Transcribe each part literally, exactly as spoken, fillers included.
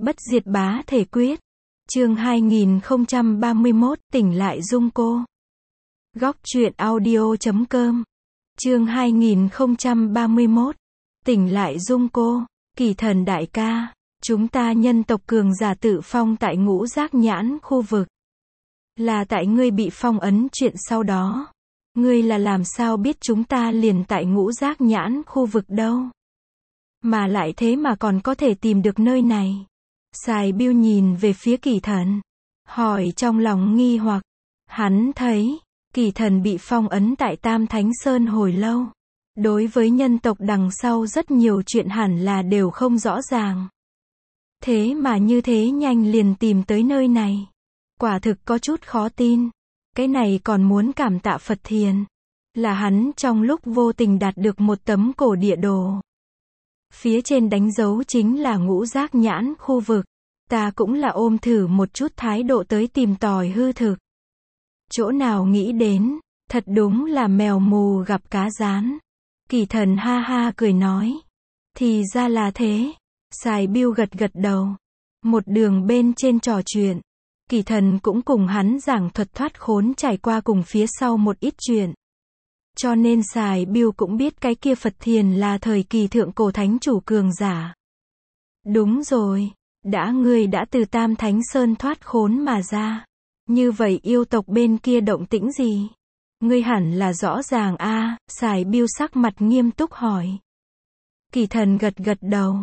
Bất diệt bá thể quyết. Chương hai nghìn không trăm ba mươi mốt, tỉnh lại Dung cô. Góc truyện audio chấm com. Chương hai nghìn không trăm ba mươi mốt, tỉnh lại Dung cô. Kỳ Thần đại ca, chúng ta nhân tộc cường giả tự phong tại Ngũ Giác Nhãn khu vực. Là tại ngươi bị phong ấn chuyện sau đó. Ngươi là làm sao biết chúng ta liền tại Ngũ Giác Nhãn khu vực đâu? Mà lại thế mà còn có thể tìm được nơi này. Sài Biêu nhìn về phía Kỳ Thần, hỏi trong lòng nghi hoặc. Hắn thấy, Kỳ Thần bị phong ấn tại Tam Thánh Sơn hồi lâu. Đối với nhân tộc đằng sau rất nhiều chuyện hẳn là đều không rõ ràng. Thế mà như thế nhanh liền tìm tới nơi này. Quả thực có chút khó tin. Cái này còn muốn cảm tạ Phật Thiền. Là hắn trong lúc vô tình đạt được một tấm cổ địa đồ. Phía trên đánh dấu chính là Ngũ Giác Nhãn khu vực. Ta cũng là ôm thử một chút thái độ tới tìm tòi hư thực. Chỗ nào nghĩ đến, thật đúng là mèo mù gặp cá rán. Kỳ Thần ha ha cười nói. Thì ra là thế. Sài Biêu gật gật đầu. Một đường bên trên trò chuyện. Kỳ Thần cũng cùng hắn giảng thuật thoát khốn trải qua cùng phía sau một ít chuyện. Cho nên Sài Biêu cũng biết cái kia Phật Thiền là thời kỳ thượng cổ thánh chủ cường giả. Đúng rồi, đã ngươi đã từ Tam Thánh Sơn thoát khốn mà ra. Như vậy yêu tộc bên kia động tĩnh gì? Ngươi hẳn là rõ ràng a. À, Sài Biêu sắc mặt nghiêm túc hỏi. Kỳ Thần gật gật đầu.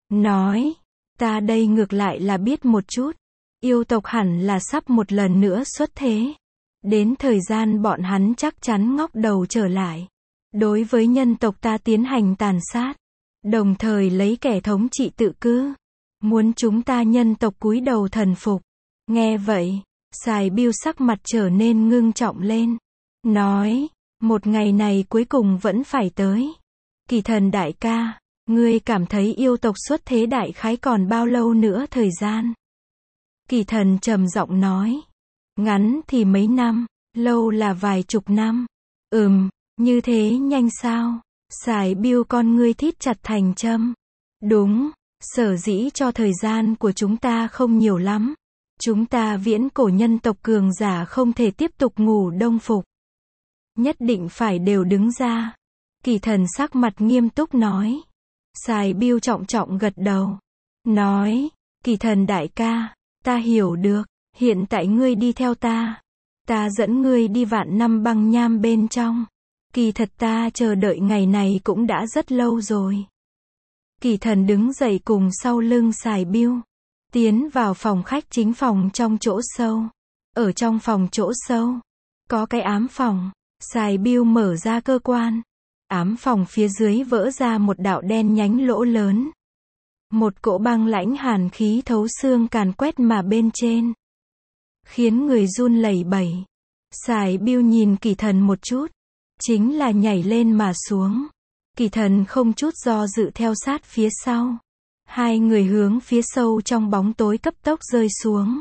Nói, ta đây ngược lại là biết một chút. Yêu tộc hẳn là sắp một lần nữa xuất thế. Đến thời gian bọn hắn chắc chắn ngóc đầu trở lại. Đối với nhân tộc ta tiến hành tàn sát. Đồng thời lấy kẻ thống trị tự cư. Muốn chúng ta nhân tộc cúi đầu thần phục. Nghe vậy, Sài Biêu sắc mặt trở nên ngưng trọng lên. Nói, một ngày này cuối cùng vẫn phải tới. Kỳ Thần đại ca, ngươi cảm thấy yêu tộc xuất thế đại khái còn bao lâu nữa thời gian? Kỳ Thần trầm giọng nói. Ngắn thì mấy năm, lâu là vài chục năm. Ừm, như thế nhanh sao? Sài Biêu con ngươi thít chặt thành châm. Đúng, sở dĩ cho thời gian của chúng ta không nhiều lắm. Chúng ta viễn cổ nhân tộc cường giả không thể tiếp tục ngủ đông phục. Nhất định phải đều đứng ra. Kỳ Thần sắc mặt nghiêm túc nói. Sài Biêu trọng trọng gật đầu. Nói, Kỳ Thần đại ca, ta hiểu được. Hiện tại ngươi đi theo ta. Ta dẫn ngươi đi vạn năm băng nham bên trong. Kỳ thật ta chờ đợi ngày này cũng đã rất lâu rồi. Kỳ Thần đứng dậy cùng sau lưng Sài Biêu. Tiến vào phòng khách chính phòng trong chỗ sâu. Ở trong phòng chỗ sâu, có cái ám phòng. Sài Biêu mở ra cơ quan. Ám phòng phía dưới vỡ ra một đạo đen nhánh lỗ lớn. Một cỗ băng lãnh hàn khí thấu xương càn quét mà bên trên. Khiến người run lẩy bẩy. Sài Biêu nhìn Kỳ Thần một chút. Chính là nhảy lên mà xuống. Kỳ Thần không chút do dự theo sát phía sau. Hai người hướng phía sâu trong bóng tối cấp tốc rơi xuống.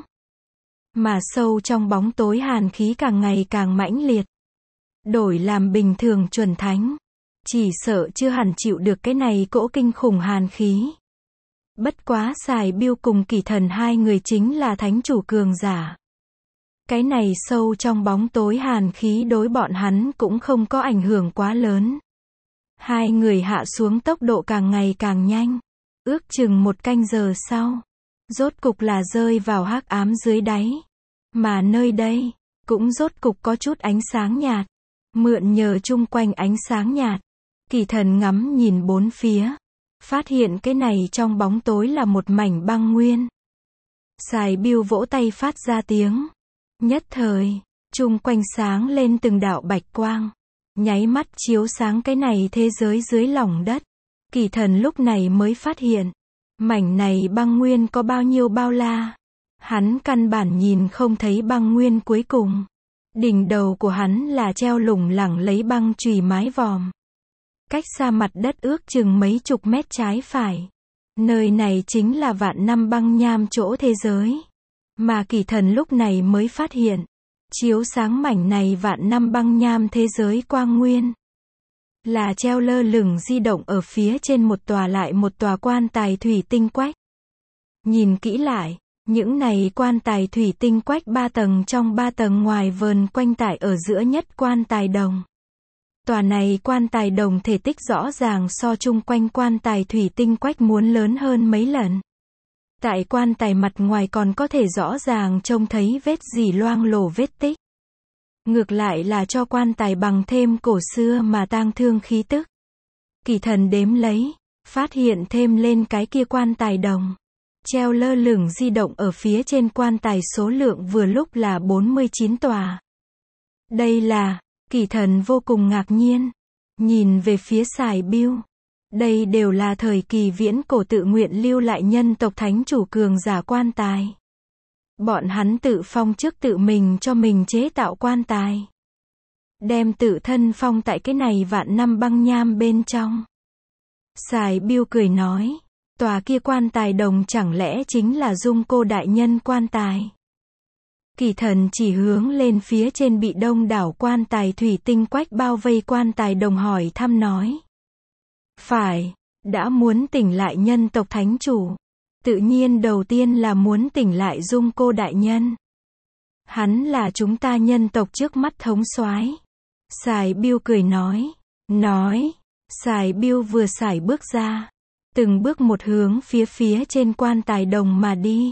Mà sâu trong bóng tối hàn khí càng ngày càng mãnh liệt. Đổi làm bình thường chuẩn thánh. Chỉ sợ chưa hẳn chịu được cái này cỗ kinh khủng hàn khí. Bất quá Sài Biêu cùng Kỳ Thần hai người chính là thánh chủ cường giả. Cái này sâu trong bóng tối hàn khí đối bọn hắn cũng không có ảnh hưởng quá lớn. Hai người hạ xuống tốc độ càng ngày càng nhanh. Ước chừng một canh giờ sau. Rốt cục là rơi vào hắc ám dưới đáy. Mà nơi đây, cũng rốt cục có chút ánh sáng nhạt. Mượn nhờ chung quanh ánh sáng nhạt. Kỳ Thần ngắm nhìn bốn phía. Phát hiện cái này trong bóng tối là một mảnh băng nguyên. Sài Biêu vỗ tay phát ra tiếng. Nhất thời, chung quanh sáng lên từng đạo bạch quang. Nháy mắt chiếu sáng cái này thế giới dưới lòng đất. Kỳ Thần lúc này mới phát hiện. Mảnh này băng nguyên có bao nhiêu bao la. Hắn căn bản nhìn không thấy băng nguyên cuối cùng. Đỉnh đầu của hắn là treo lủng lẳng lấy băng chùy mái vòm. Cách xa mặt đất ước chừng mấy chục mét trái phải. Nơi này chính là vạn năm băng nham chỗ thế giới. Mà Kỳ Thần lúc này mới phát hiện. Chiếu sáng mảnh này vạn năm băng nham thế giới quang nguyên. Là treo lơ lửng di động ở phía trên một tòa lại một tòa quan tài thủy tinh quách. Nhìn kỹ lại, những này quan tài thủy tinh quách ba tầng trong ba tầng ngoài vờn quanh tại ở giữa nhất quan tài đồng. Tòa này quan tài đồng thể tích rõ ràng so chung quanh quan tài thủy tinh quách muốn lớn hơn mấy lần. Tại quan tài mặt ngoài còn có thể rõ ràng trông thấy vết dỉ loang lổ vết tích. Ngược lại là cho quan tài bằng thêm cổ xưa mà tang thương khí tức. Kỳ Thần đếm lấy, phát hiện thêm lên cái kia quan tài đồng. Treo lơ lửng di động ở phía trên quan tài số lượng vừa lúc là bốn mươi chín tòa. Đây là, Kỳ Thần vô cùng ngạc nhiên. Nhìn về phía Sài Biêu. Đây đều là thời kỳ viễn cổ tự nguyện lưu lại nhân tộc thánh chủ cường giả quan tài. Bọn hắn tự phong trước tự mình cho mình chế tạo quan tài. Đem tự thân phong tại cái này vạn năm băng nham bên trong. Sài Biêu cười nói, tòa kia quan tài đồng chẳng lẽ chính là Dung Cô đại nhân quan tài. Kỳ Thần chỉ hướng lên phía trên bị đông đảo quan tài thủy tinh quách bao vây quan tài đồng hỏi thăm nói. Phải, đã muốn tỉnh lại nhân tộc thánh chủ. Tự nhiên đầu tiên là muốn tỉnh lại Dung Cô đại nhân. Hắn là chúng ta nhân tộc trước mắt thống soái. Sài Biêu cười nói. Nói. Sài Biêu vừa sải bước ra. Từng bước một hướng phía phía trên quan tài đồng mà đi.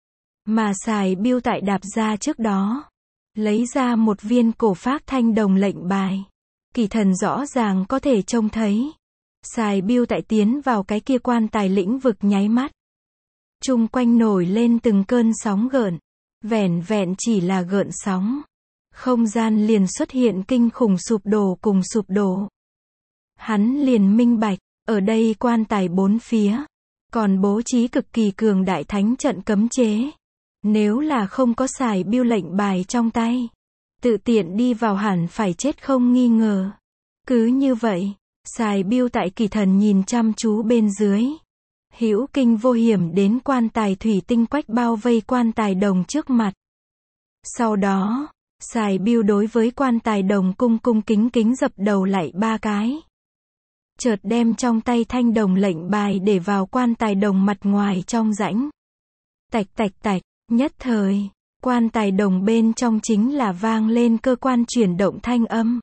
Mà Sài Biêu tại đạp ra trước đó. Lấy ra một viên cổ phác thanh đồng lệnh bài. Kỳ Thần rõ ràng có thể trông thấy. Sài Biêu tại tiến vào cái kia quan tài lĩnh vực nháy mắt. Chung quanh nổi lên từng cơn sóng gợn. Vẻn vẹn chỉ là gợn sóng. Không gian liền xuất hiện kinh khủng sụp đổ cùng sụp đổ. Hắn liền minh bạch, ở đây quan tài bốn phía. Còn bố trí cực kỳ cường đại thánh trận cấm chế. Nếu là không có Sài Biêu lệnh bài trong tay. Tự tiện đi vào hẳn phải chết không nghi ngờ. Cứ như vậy, Sài Biêu tại Kỳ Thần nhìn chăm chú bên dưới. Hữu kinh vô hiểm đến quan tài thủy tinh quách bao vây quan tài đồng trước mặt. Sau đó, Sài Biêu đối với quan tài đồng cung cung kính kính dập đầu lại ba cái. Chợt đem trong tay thanh đồng lệnh bài để vào quan tài đồng mặt ngoài trong rãnh. Tạch tạch tạch, nhất thời, quan tài đồng bên trong chính là vang lên cơ quan chuyển động thanh âm.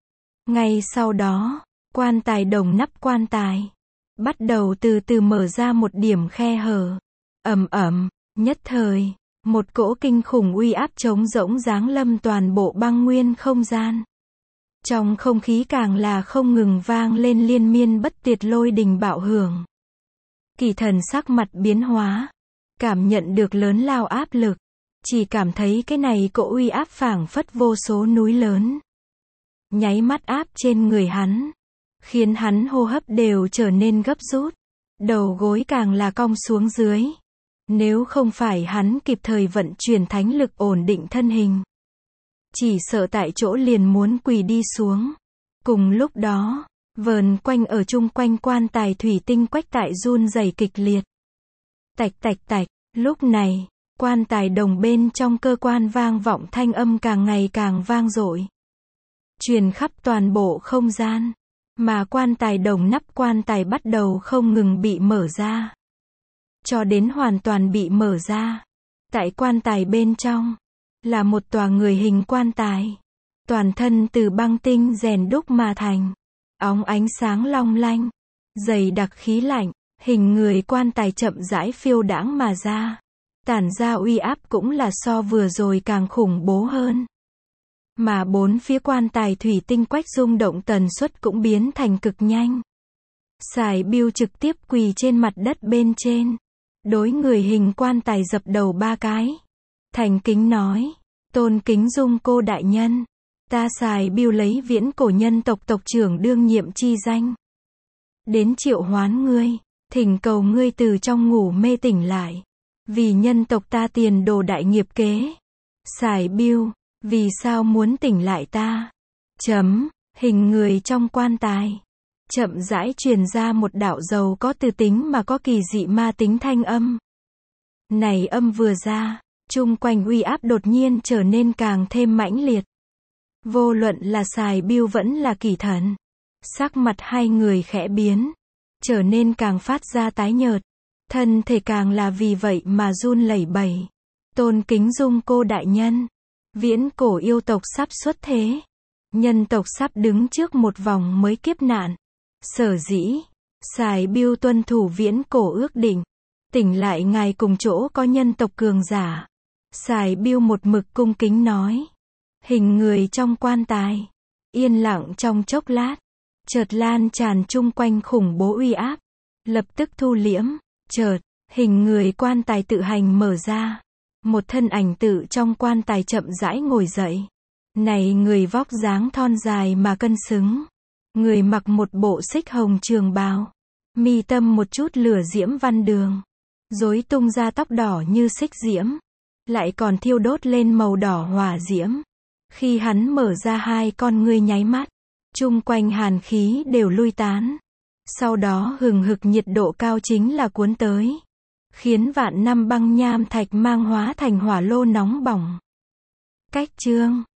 Ngay sau đó, quan tài đồng nắp quan tài bắt đầu từ từ mở ra một điểm khe hở. Ầm ầm, nhất thời, một cỗ kinh khủng uy áp trống rỗng giáng lâm toàn bộ băng nguyên không gian. Trong không khí càng là không ngừng vang lên liên miên bất tuyệt lôi đình bạo hưởng. Kỳ Thần sắc mặt biến hóa, cảm nhận được lớn lao áp lực, chỉ cảm thấy cái này cỗ uy áp phảng phất vô số núi lớn. Nháy mắt áp trên người hắn, khiến hắn hô hấp đều trở nên gấp rút, đầu gối càng là cong xuống dưới. Nếu không phải hắn kịp thời vận chuyển thánh lực ổn định thân hình, chỉ sợ tại chỗ liền muốn quỳ đi xuống. Cùng lúc đó, vờn quanh ở chung quanh quan tài thủy tinh quách tại run rẩy kịch liệt. Tạch tạch tạch, lúc này, quan tài đồng bên trong cơ quan vang vọng thanh âm càng ngày càng vang dội, truyền khắp toàn bộ không gian. Mà quan tài đồng nắp quan tài bắt đầu không ngừng bị mở ra. Cho đến hoàn toàn bị mở ra. Tại quan tài bên trong, là một tòa người hình quan tài. Toàn thân từ băng tinh rèn đúc mà thành. Óng ánh sáng long lanh. Dày đặc khí lạnh, hình người quan tài chậm rãi phiêu đãng mà ra. Tản ra uy áp cũng là so vừa rồi càng khủng bố hơn. Mà bốn phía quan tài thủy tinh quách rung động tần suất cũng biến thành cực nhanh. Sài Biêu trực tiếp quỳ trên mặt đất bên trên. Đối người hình quan tài dập đầu ba cái. Thành kính nói, tôn kính Dung Cô đại nhân. Ta Sài Biêu lấy viễn cổ nhân tộc tộc trưởng đương nhiệm chi danh. Đến triệu hoán ngươi, thỉnh cầu ngươi từ trong ngủ mê tỉnh lại. Vì nhân tộc ta tiền đồ đại nghiệp kế. Sài Biêu, vì sao muốn tỉnh lại ta? Chấm, hình người trong quan tài. Chậm rãi truyền ra một đạo dầu có từ tính mà có kỳ dị ma tính thanh âm. Này âm vừa ra, chung quanh uy áp đột nhiên trở nên càng thêm mãnh liệt. Vô luận là Sài Biêu vẫn là Kỳ Thần. Sắc mặt hai người khẽ biến, trở nên càng phát ra tái nhợt. Thân thể càng là vì vậy mà run lẩy bẩy. Tôn kính Dung Cô đại nhân. Viễn cổ yêu tộc sắp xuất thế. Nhân tộc sắp đứng trước một vòng mới kiếp nạn. Sở dĩ, Sài Biêu tuân thủ viễn cổ ước định. Tỉnh lại ngài cùng chỗ có nhân tộc cường giả. Sài Biêu một mực cung kính nói. Hình người trong quan tài. Yên lặng trong chốc lát. Chợt lan tràn chung quanh khủng bố uy áp. Lập tức thu liễm. Chợt, hình người quan tài tự hành mở ra. Một thân ảnh tự trong quan tài chậm rãi ngồi dậy. Này người vóc dáng thon dài mà cân xứng. Người mặc một bộ xích hồng trường bào. Mi tâm một chút lửa diễm văn đường. Rối tung ra tóc đỏ như xích diễm. Lại còn thiêu đốt lên màu đỏ hỏa diễm. Khi hắn mở ra hai con ngươi nháy mắt. Chung quanh hàn khí đều lui tán. Sau đó hừng hực nhiệt độ cao chính là cuốn tới. Khiến vạn năm băng nham thạch mang hóa thành hỏa lô nóng bỏng. Cách chương